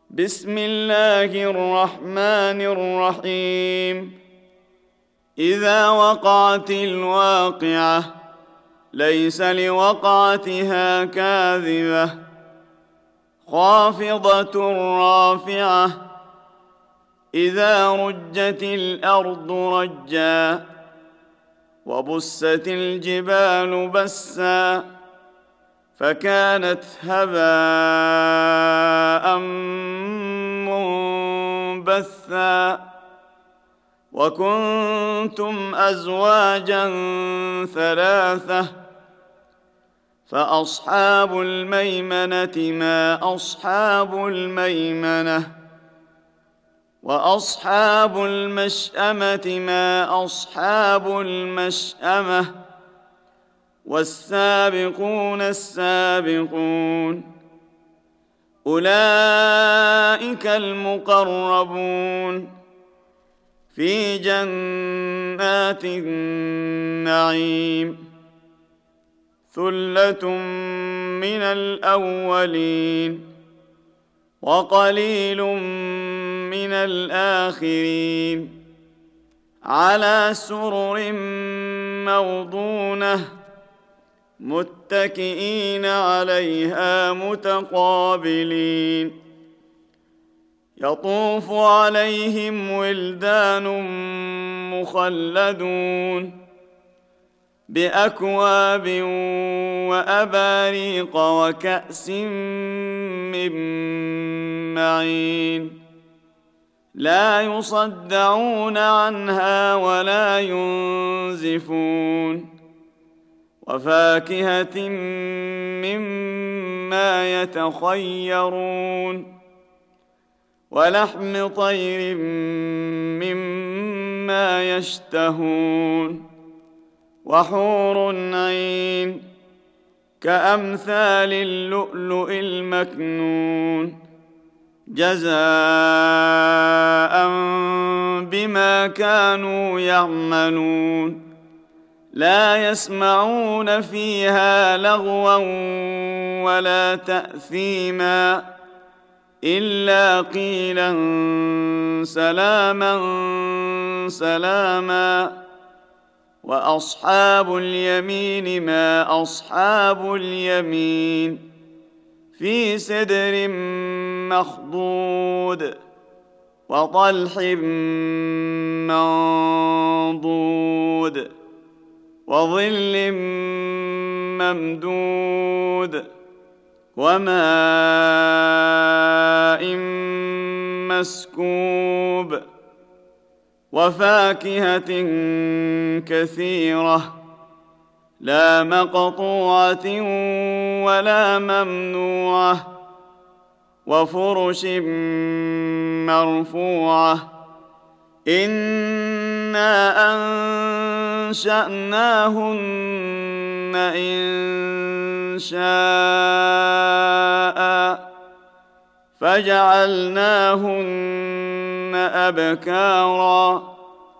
بسم الله الرحمن الرحيم. إذا وقعت الواقعة ليس لوقعتها كاذبة خافضة رافعة إذا رجت الأرض رجا وبست الجبال بسا فكانت هباء منبثا وكنتم أزواجا ثلاثة فأصحاب الميمنة ما أصحاب الميمنة وأصحاب المشأمة ما أصحاب المشأمة والسابقون السابقون أولئك المقربون في جنات النعيم ثلة من الأولين وقليل من الآخرين على سرر موضونة متكئين عليها متقابلين يطوف عليهم ولدان مخلدون بأكواب وأباريق وكأس من معين لا يصدعون عنها ولا ينزفون وفاكهة مما يتخيرون ولحم طير مما يشتهون وحور عين كأمثال اللؤلؤ المكنون جزاء بما كانوا يعملون لا يسمعون فيها لغوا ولا تأثيما إلا قيلا سلاما سلاما وأصحاب اليمين ما أصحاب اليمين في سدر مخضود وطلح منضود وظل ممدود وماء مسكوب وفاكهة كثيرة لا مقطوعة ولا ممنوعة وفرش مرفوعة إنا أنشأناهن إن شاء فجعلناهن أبكارا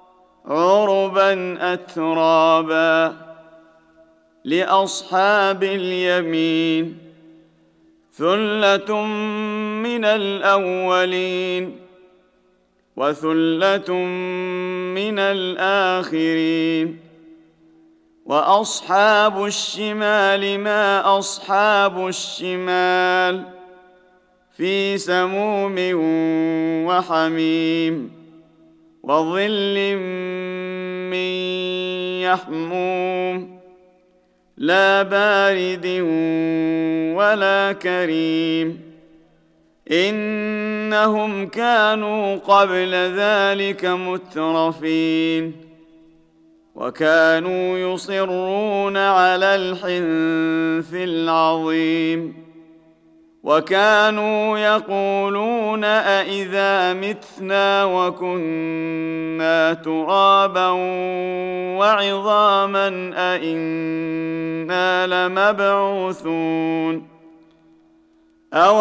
عربا أترابا لأصحاب اليمين ثلة من الأولين وثلة من الآخرين وأصحاب الشمال ما أصحاب الشمال في سموم وحميم وظل من يحموم لا بارد ولا كريم إنهم كانوا قبل ذلك مترفين وكانوا يصرون على الحنث العظيم وكانوا يقولون أإذا متنا وكنا ترابا وعظاما أإنا لمبعوثون أو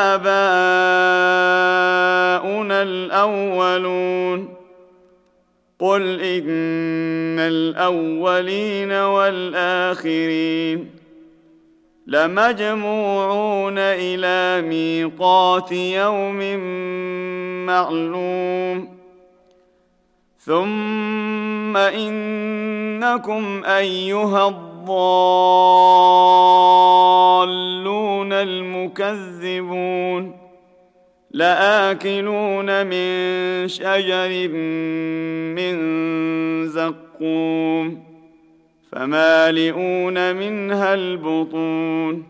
آباؤنا الأولون قل إن الأولين والآخرين لمجموعون إلى ميقات يوم معلوم ثم إنكم أيها الضالون المكذبون لآكلون من شجر من زقوم فمالئون منها البطون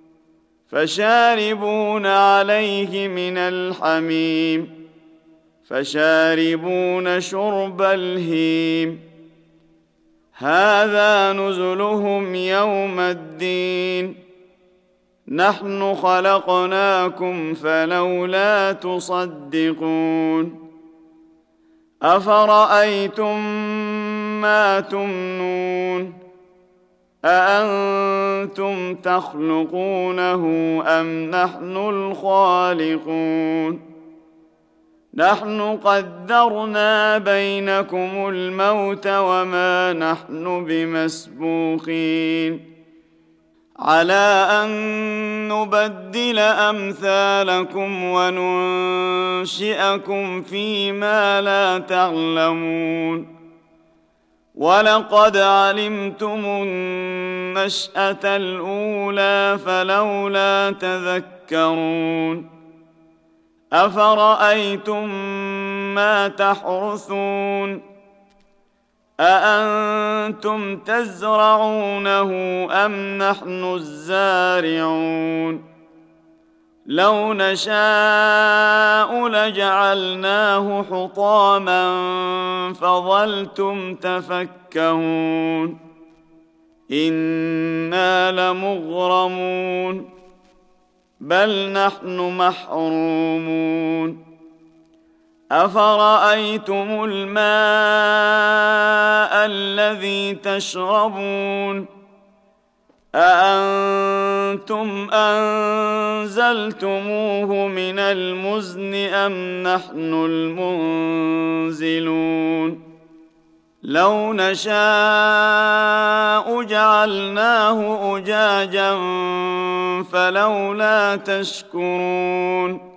فشاربون عليه من الحميم فشاربون شرب الهيم هذا نزلهم يوم الدين نحن خلقناكم فلولا تصدقون أفرأيتم ما تمنون أأنتم تخلقونه أم نحن الخالقون نحن قدرنا بينكم الموت وما نحن بمسبوقين على أن نبدل أمثالكم وننشئكم فيما لا تعلمون ولقد علمتم النشأة الأولى فلولا تذكرون أفرأيتم ما تحرثون أأنتم تزرعونه أم نحن الزارعون لو نشاء لجعلناه حطاما فظلتم تفكهون إنا لمغرمون بل نحن محرومون أفرأيتم الماء الذي تشربون أأنتم أنزلتموه من المزن أم نحن المنزلون لو نشاء جعلناه أجاجا فلولا تشكرون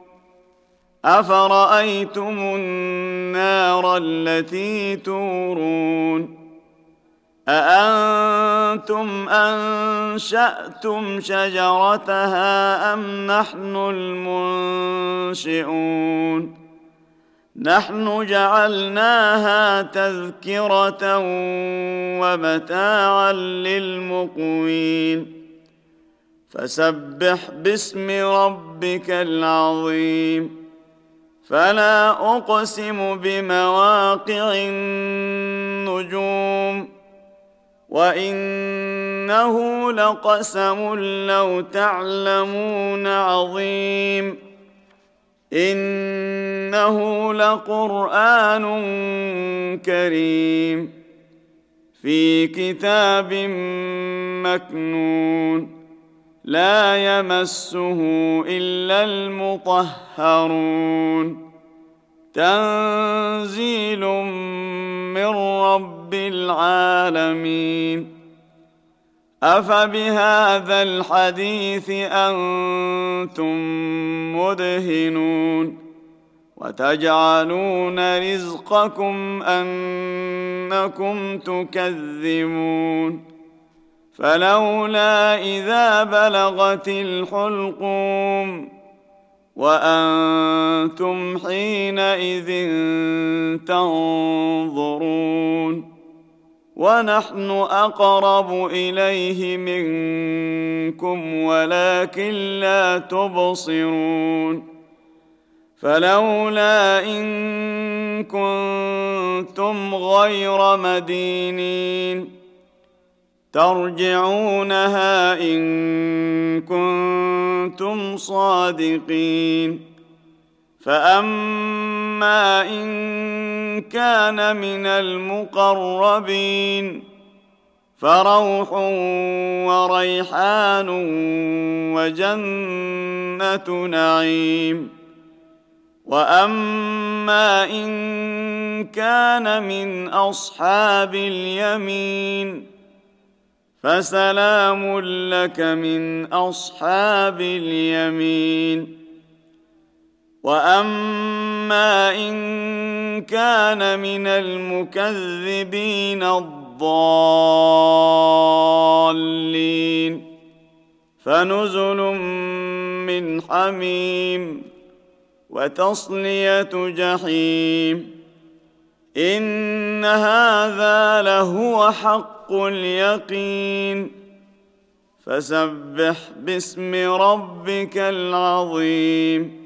أفرأيتم النار التي تورون أأنتم أنشأتم شجرتها أم نحن المنشئون نحن جعلناها تذكرة ومتاعا للمقوين فسبح باسم ربك العظيم فلا أقسم بمواقع النجوم وإنه لقسم لو تعلمون عظيم إنه لقرآن كريم في كتاب مكنون لا يمسه إلا المطهرون تنزيل من رب العالمين أفبهذا الحديث أنتم مدهنون وتجعلون رزقكم أنكم تكذبون فلولا إذا بلغت الحلقوم وأنتم حينئذ تنظرون ونحن أقرب إليه منكم ولكن لا تبصرون فلولا إن كنتم غير مدينين ترجعونها إن كنتم صادقين فأما إن كان من المقربين فروح وريحان وجنة نعيم وأما إن كان من أصحاب اليمين فسلام لك من أصحاب اليمين. وأما إن كان من المكذبين الضالين فنزل من حميم وتصلية جحيم. إن هذا لهو حق اليقين. فسبح باسم ربك العظيم.